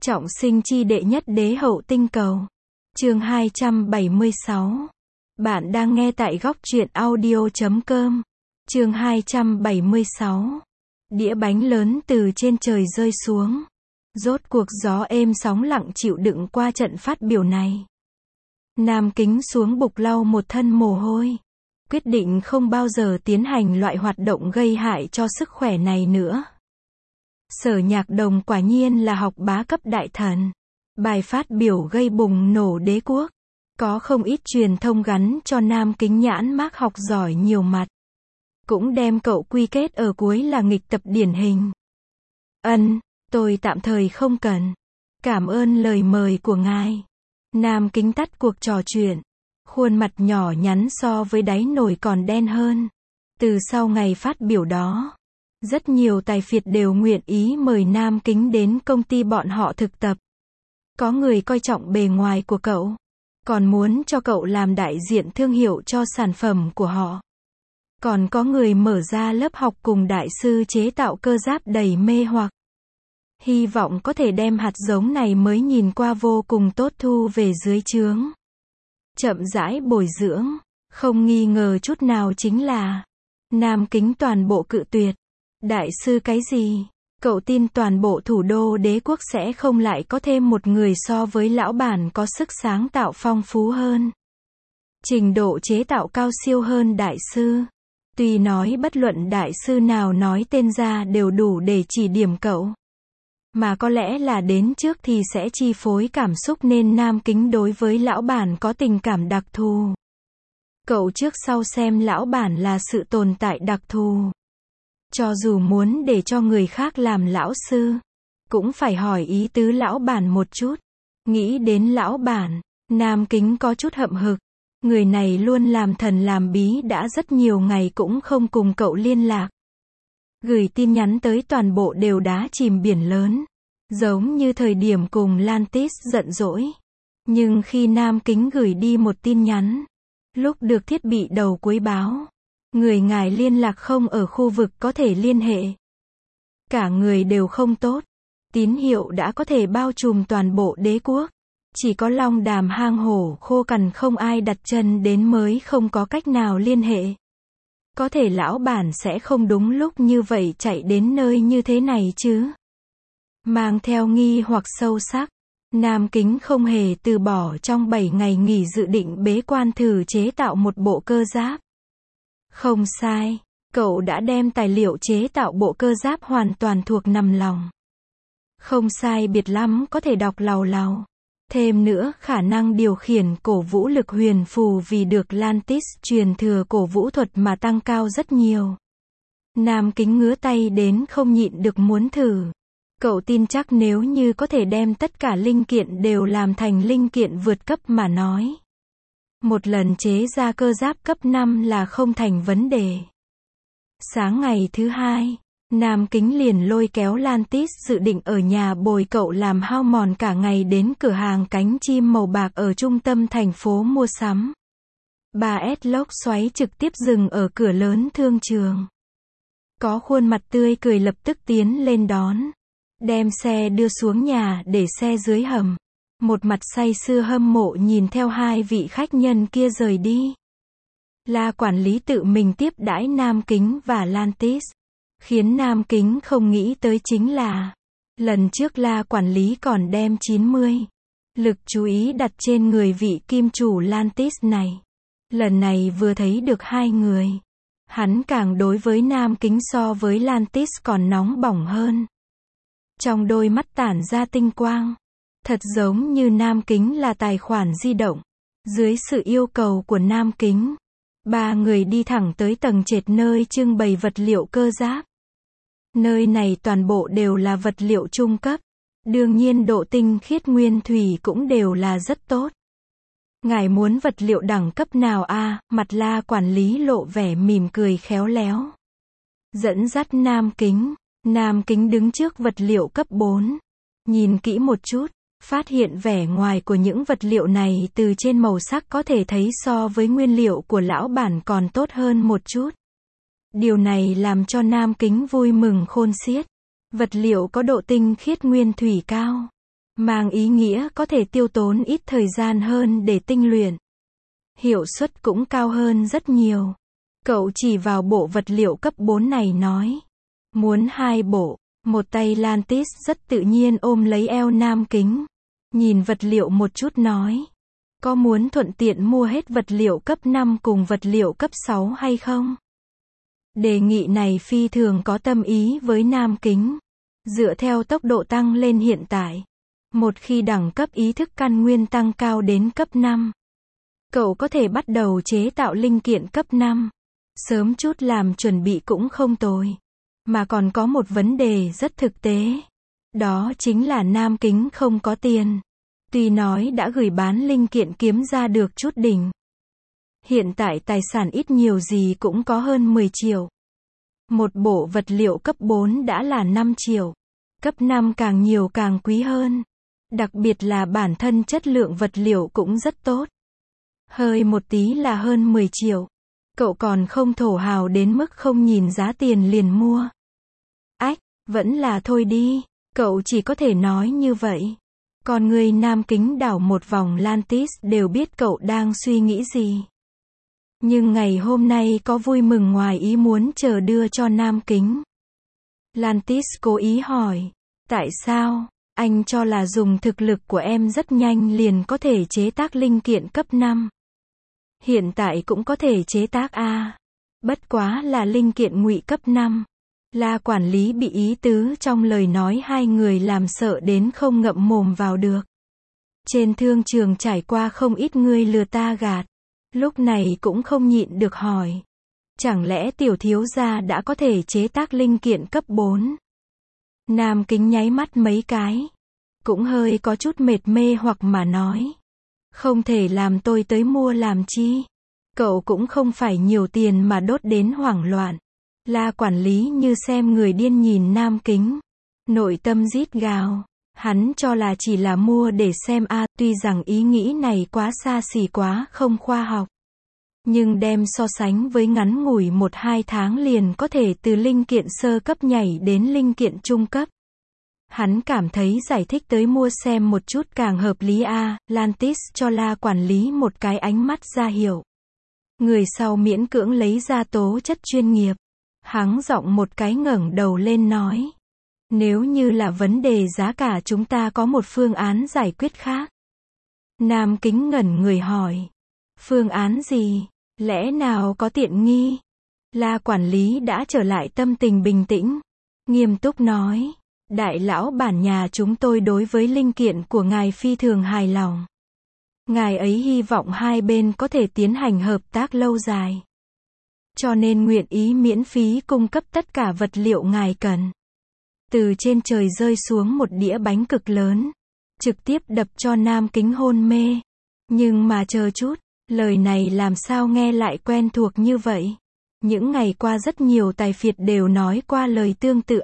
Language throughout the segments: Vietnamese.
Trọng sinh chi đệ nhất đế hậu tinh cầu. Chương 276. Bạn đang nghe tại góc truyện audio.com. Chương 276. Đĩa bánh lớn từ trên trời rơi xuống. Rốt cuộc gió êm sóng lặng chịu đựng qua trận phát biểu này. Nam Kính xuống bục lau một thân mồ hôi. Quyết định không bao giờ tiến hành loại hoạt động gây hại cho sức khỏe này nữa. Sở Nhạc Đồng quả nhiên là học bá cấp đại thần. Bài phát biểu gây bùng nổ đế quốc. Có không ít truyền thông gắn cho Nam Kính nhãn mác học giỏi nhiều mặt. Cũng đem cậu quy kết ở cuối là nghịch tập điển hình. Tôi tạm thời không cần. Cảm ơn lời mời của ngài. Nam Kính tắt cuộc trò chuyện. Khuôn mặt nhỏ nhắn so với đáy nồi còn đen hơn. Từ sau ngày phát biểu đó, rất nhiều tài phiệt đều nguyện ý mời Nam Kính đến công ty bọn họ thực tập. Có người coi trọng bề ngoài của cậu, còn muốn cho cậu làm đại diện thương hiệu cho sản phẩm của họ. Còn có người mở ra lớp học cùng đại sư chế tạo cơ giáp đầy mê hoặc. Hy vọng có thể đem hạt giống này mới nhìn qua vô cùng tốt thu về dưới trướng. Chậm rãi bồi dưỡng, không nghi ngờ chút nào chính là Nam Kính toàn bộ cự tuyệt. Đại sư cái gì? Cậu tin toàn bộ thủ đô đế quốc sẽ không lại có thêm một người so với lão bản có sức sáng tạo phong phú hơn, trình độ chế tạo cao siêu hơn đại sư. Tuy nói bất luận đại sư nào nói tên ra đều đủ để chỉ điểm cậu. Mà có lẽ là đến trước thì sẽ chi phối cảm xúc nên Nam Kính đối với lão bản có tình cảm đặc thù. Cậu trước sau xem lão bản là sự tồn tại đặc thù. Cho dù muốn để cho người khác làm lão sư, cũng phải hỏi ý tứ lão bản một chút. Nghĩ đến lão bản, Nam Kính có chút hậm hực. Người này luôn làm thần làm bí đã rất nhiều ngày cũng không cùng cậu liên lạc. Gửi tin nhắn tới toàn bộ đều đá chìm biển lớn. Giống như thời điểm cùng Lantis giận dỗi. Nhưng khi Nam Kính gửi đi một tin nhắn, lúc được thiết bị đầu cuối báo, người ngài liên lạc không ở khu vực có thể liên hệ. Cả người đều không tốt. Tín hiệu đã có thể bao trùm toàn bộ đế quốc. Chỉ có long đàm hang hổ khô cằn không ai đặt chân đến mới không có cách nào liên hệ. Có thể lão bản sẽ không đúng lúc như vậy chạy đến nơi như thế này chứ. Mang theo nghi hoặc sâu sắc, Nam Kính không hề từ bỏ trong 7 ngày nghỉ dự định bế quan thử chế tạo một bộ cơ giáp. Không sai, cậu đã đem tài liệu chế tạo bộ cơ giáp hoàn toàn thuộc nằm lòng. Không sai biệt lắm có thể đọc làu làu. Thêm nữa khả năng điều khiển cổ vũ lực huyền phù vì được Lantis truyền thừa cổ vũ thuật mà tăng cao rất nhiều. Nam Kính ngứa tay đến không nhịn được muốn thử. Cậu tin chắc nếu như có thể đem tất cả linh kiện đều làm thành linh kiện vượt cấp mà nói. Một lần chế ra cơ giáp cấp 5 là không thành vấn đề. Sáng ngày thứ hai, Nam Kính liền lôi kéo Lantis dự định ở nhà bồi cậu làm hao mòn cả ngày đến cửa hàng cánh chim màu bạc ở trung tâm thành phố mua sắm. 3S lốc xoáy trực tiếp dừng ở cửa lớn thương trường. Có khuôn mặt tươi cười lập tức tiến lên đón. Đem xe đưa xuống nhà để xe dưới hầm. Một mặt say sưa hâm mộ nhìn theo hai vị khách nhân kia rời đi. La quản lý tự mình tiếp đãi Nam Kính và Lantis. Khiến Nam Kính không nghĩ tới chính là, lần trước La quản lý còn đem 90 lực chú ý đặt trên người vị kim chủ Lantis này. Lần này vừa thấy được hai người, hắn càng đối với Nam Kính so với Lantis còn nóng bỏng hơn. Trong đôi mắt tản ra tinh quang, thật giống như Nam Kính là tài khoản di động. Dưới sự yêu cầu của Nam Kính, ba người đi thẳng tới tầng trệt nơi trưng bày vật liệu cơ giáp. Nơi này toàn bộ đều là vật liệu trung cấp. Đương nhiên độ tinh khiết nguyên thủy cũng đều là rất tốt. Ngài muốn vật liệu đẳng cấp nào a? Mặt La quản lý lộ vẻ mỉm cười khéo léo. Dẫn dắt Nam Kính. Nam Kính đứng trước vật liệu cấp 4. Nhìn kỹ một chút, phát hiện vẻ ngoài của những vật liệu này từ trên màu sắc có thể thấy so với nguyên liệu của lão bản còn tốt hơn một chút. Điều này làm cho Nam Kính vui mừng khôn xiết. Vật liệu có độ tinh khiết nguyên thủy cao. mang ý nghĩa có thể tiêu tốn ít thời gian hơn để tinh luyện. Hiệu suất cũng cao hơn rất nhiều. Cậu chỉ vào bộ vật liệu cấp 4 này nói. Muốn 2 bộ. Một tay Lantis rất tự nhiên ôm lấy eo Nam Kính. Nhìn vật liệu một chút nói. Có muốn thuận tiện mua hết vật liệu cấp 5 cùng vật liệu cấp 6 hay không? Đề nghị này phi thường có tâm ý với Nam Kính. Dựa theo tốc độ tăng lên hiện tại. Một khi đẳng cấp ý thức căn nguyên tăng cao đến cấp 5. Cậu có thể bắt đầu chế tạo linh kiện cấp 5. Sớm chút làm chuẩn bị cũng không tồi. Mà còn có một vấn đề rất thực tế. Đó chính là Nam Kính không có tiền. Tuy nói đã gửi bán linh kiện kiếm ra được chút đỉnh. Hiện tại tài sản ít nhiều gì cũng có hơn 10 triệu. Một bộ vật liệu cấp 4 đã là 5 triệu. Cấp 5 càng nhiều càng quý hơn. Đặc biệt là bản thân chất lượng vật liệu cũng rất tốt. Hơi một tí là hơn 10 triệu. Cậu còn không thổ hào đến mức không nhìn giá tiền liền mua. Ách, vẫn là thôi đi. Cậu chỉ có thể nói như vậy. Còn người Nam Kính đảo một vòng Lantis đều biết cậu đang suy nghĩ gì. Nhưng ngày hôm nay có vui mừng ngoài ý muốn chờ đưa cho Nam Kính. Lantis cố ý hỏi. Tại sao? Anh cho là dùng thực lực của em rất nhanh liền có thể chế tác linh kiện cấp 5. Hiện tại cũng có thể chế tác a. Bất quá là linh kiện ngụy cấp 5. La quản lý bị ý tứ trong lời nói hai người làm sợ đến không ngậm mồm vào được. Trên thương trường trải qua không ít người lừa ta gạt. Lúc này cũng không nhịn được hỏi. Chẳng lẽ tiểu thiếu gia đã có thể chế tác linh kiện cấp 4? Nam Kính nháy mắt mấy cái. Cũng hơi có chút mệt mê hoặc mà nói. Không thể làm tôi tới mua làm chi. Cậu cũng không phải nhiều tiền mà đốt đến hoảng loạn. La quản lý như xem người điên nhìn Nam Kính. Nội tâm rít gào. Hắn cho là chỉ là mua để xem tuy rằng ý nghĩ này quá xa xỉ quá không khoa học. Nhưng đem so sánh với ngắn ngủi 1-2 tháng liền có thể từ linh kiện sơ cấp nhảy đến linh kiện trung cấp. Hắn cảm thấy giải thích tới mua xem một chút càng hợp lý Lantis cho La quản lý một cái ánh mắt ra hiệu. Người sau miễn cưỡng lấy ra tố chất chuyên nghiệp. Hắng giọng một cái ngẩng đầu lên nói. Nếu như là vấn đề giá cả chúng ta có một phương án giải quyết khác. Nam Kính ngẩn người hỏi. Phương án gì? Lẽ nào có tiện nghi? La quản lý đã trở lại tâm tình bình tĩnh. Nghiêm túc nói. Đại lão bản nhà chúng tôi đối với linh kiện của ngài phi thường hài lòng. Ngài ấy hy vọng hai bên có thể tiến hành hợp tác lâu dài. Cho nên nguyện ý miễn phí cung cấp tất cả vật liệu ngài cần. Từ trên trời rơi xuống một đĩa bánh cực lớn. Trực tiếp đập cho Nam Kính hôn mê. Nhưng mà chờ chút, lời này làm sao nghe lại quen thuộc như vậy? Những ngày qua rất nhiều tài phiệt đều nói qua lời tương tự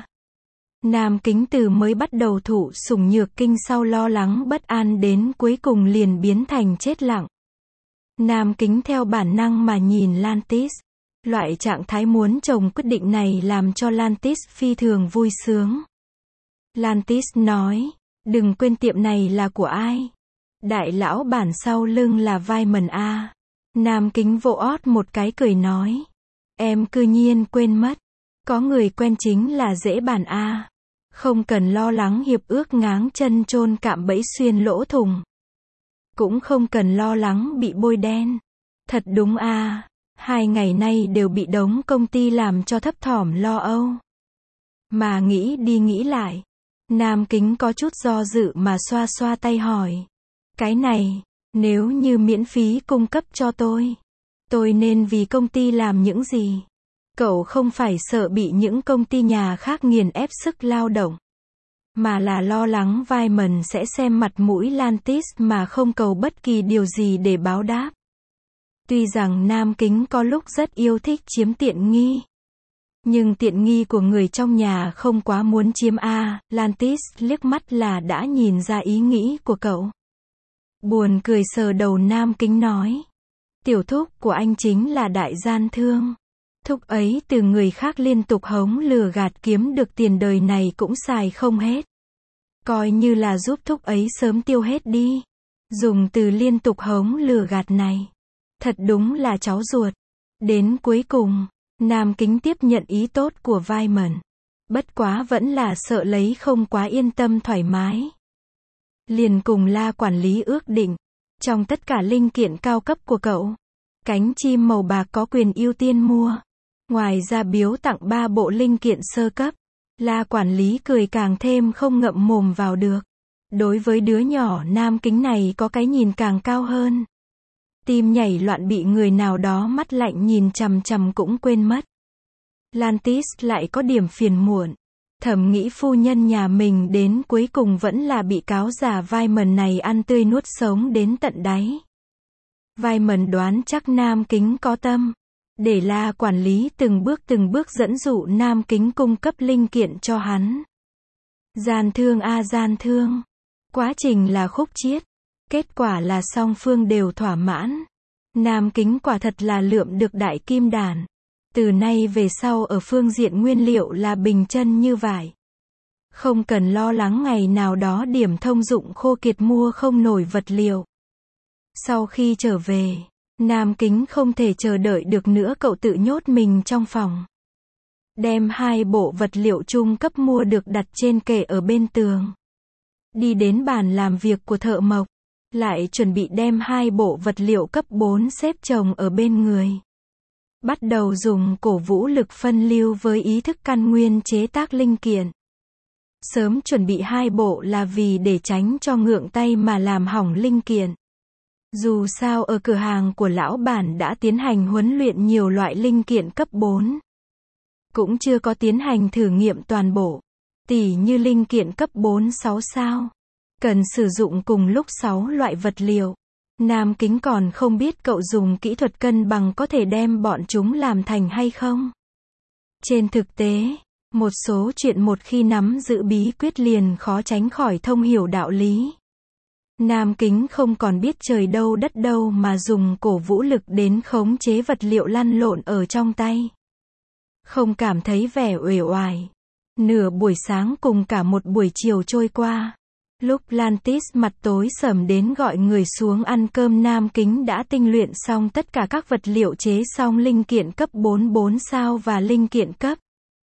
Nam Kính từ mới bắt đầu thụ sủng nhược kinh sau lo lắng bất an đến cuối cùng liền biến thành chết lặng. Nam Kính theo bản năng mà nhìn Lantis. Loại trạng thái muốn chồng quyết định này làm cho Lantis phi thường vui sướng. Lantis nói, đừng quên tiệm này là của ai. Đại lão bản sau lưng là Viman Nam Kính vỗ ót một cái cười nói. Em cư nhiên quên mất. Có người quen chính là dễ bàn Không cần lo lắng hiệp ước ngáng chân chôn cạm bẫy xuyên lỗ thủng. Cũng không cần lo lắng bị bôi đen. Thật đúng 2 ngày nay đều bị đống công ty làm cho thấp thỏm lo âu. Mà nghĩ đi nghĩ lại. Nam Kính có chút do dự mà xoa xoa tay hỏi. Cái này, nếu như miễn phí cung cấp cho tôi nên vì công ty làm những gì? Cậu không phải sợ bị những công ty nhà khác nghiền ép sức lao động. Mà là lo lắng Viman sẽ xem mặt mũi Lantis mà không cầu bất kỳ điều gì để báo đáp. Tuy rằng Nam Kính có lúc rất yêu thích chiếm tiện nghi. Nhưng tiện nghi của người trong nhà không quá muốn chiếm Lantis liếc mắt là đã nhìn ra ý nghĩ của cậu. Buồn cười sờ đầu Nam Kính nói. Tiểu thúc của anh chính là đại gian thương. Thúc ấy từ người khác liên tục hống lừa gạt kiếm được tiền đời này cũng xài không hết. Coi như là giúp thúc ấy sớm tiêu hết đi. Dùng từ liên tục hống lừa gạt này. Thật đúng là cháu ruột. Đến cuối cùng, Nam Kính tiếp nhận ý tốt của Wyman. Bất quá vẫn là sợ lấy không quá yên tâm thoải mái. Liền cùng La quản lý ước định. Trong tất cả linh kiện cao cấp của cậu, cánh chim màu bạc có quyền ưu tiên mua. Ngoài ra biếu tặng 3 bộ linh kiện sơ cấp. La quản lý cười càng thêm không ngậm mồm vào được. Đối với đứa nhỏ Nam Kính này có cái nhìn càng cao hơn. Tim nhảy loạn bị người nào đó mắt lạnh nhìn chằm chằm cũng quên mất. Lantis lại có điểm phiền muộn. Thầm nghĩ phu nhân nhà mình đến cuối cùng vẫn là bị cáo già Wyman này ăn tươi nuốt sống đến tận đáy. Wyman đoán chắc Nam Kính có tâm. Để La quản lý từng bước dẫn dụ Nam Kính cung cấp linh kiện cho hắn. Gian thương gian thương. Quá trình là khúc chiết. Kết quả là song phương đều thỏa mãn. Nam Kính quả thật là lượm được đại kim đàn. Từ nay về sau ở phương diện nguyên liệu là bình chân như vải. Không cần lo lắng ngày nào đó điểm thông dụng khô kiệt mua không nổi vật liệu. Sau khi trở về, Nam Kính không thể chờ đợi được nữa, cậu tự nhốt mình trong phòng. Đem 2 bộ vật liệu trung cấp mua được đặt trên kệ ở bên tường. Đi đến bàn làm việc của thợ mộc. Lại chuẩn bị đem 2 bộ vật liệu cấp 4 xếp chồng ở bên người. Bắt đầu dùng cổ vũ lực phân lưu với ý thức căn nguyên chế tác linh kiện. Sớm chuẩn bị 2 bộ là vì để tránh cho ngượng tay mà làm hỏng linh kiện. Dù sao ở cửa hàng của lão bản đã tiến hành huấn luyện nhiều loại linh kiện cấp 4. Cũng chưa có tiến hành thử nghiệm toàn bộ. Tỉ như linh kiện cấp 4-6 sao. Cần sử dụng cùng lúc 6 loại vật liệu. Nam Kính còn không biết cậu dùng kỹ thuật cân bằng có thể đem bọn chúng làm thành hay không. Trên thực tế, một số chuyện một khi nắm giữ bí quyết liền khó tránh khỏi thông hiểu đạo lý. Nam Kính không còn biết trời đâu đất đâu mà dùng cổ vũ lực đến khống chế vật liệu lăn lộn ở trong tay. Không cảm thấy vẻ uể oải. Nửa buổi sáng cùng cả một buổi chiều trôi qua. Lúc Lantis mặt tối sầm đến gọi người xuống ăn cơm, Nam Kính đã tinh luyện xong tất cả các vật liệu chế xong linh kiện cấp 4 sao và linh kiện cấp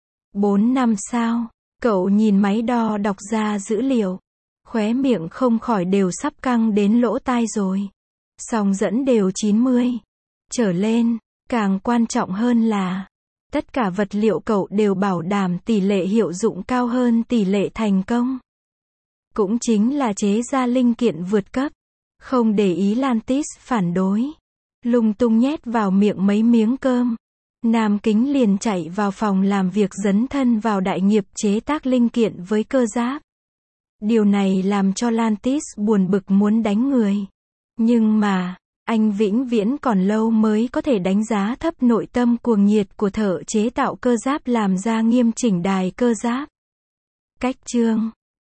4-5 sao. Cậu nhìn máy đo đọc ra dữ liệu. Khóe miệng không khỏi đều sắp căng đến lỗ tai rồi. Song dẫn đều 90 trở lên. Càng quan trọng hơn là tất cả vật liệu cậu đều bảo đảm tỷ lệ hiệu dụng cao hơn tỷ lệ thành công. Cũng chính là chế ra linh kiện vượt cấp. Không để ý Lantis phản đối. Lung tung nhét vào miệng mấy miếng cơm. Nam Kính liền chạy vào phòng làm việc dấn thân vào đại nghiệp chế tác linh kiện với cơ giáp. Điều này làm cho Lantis buồn bực muốn đánh người. Nhưng mà, anh vĩnh viễn còn lâu mới có thể đánh giá thấp nội tâm cuồng nhiệt của thợ chế tạo cơ giáp làm ra nghiêm chỉnh đài cơ giáp. Cách chương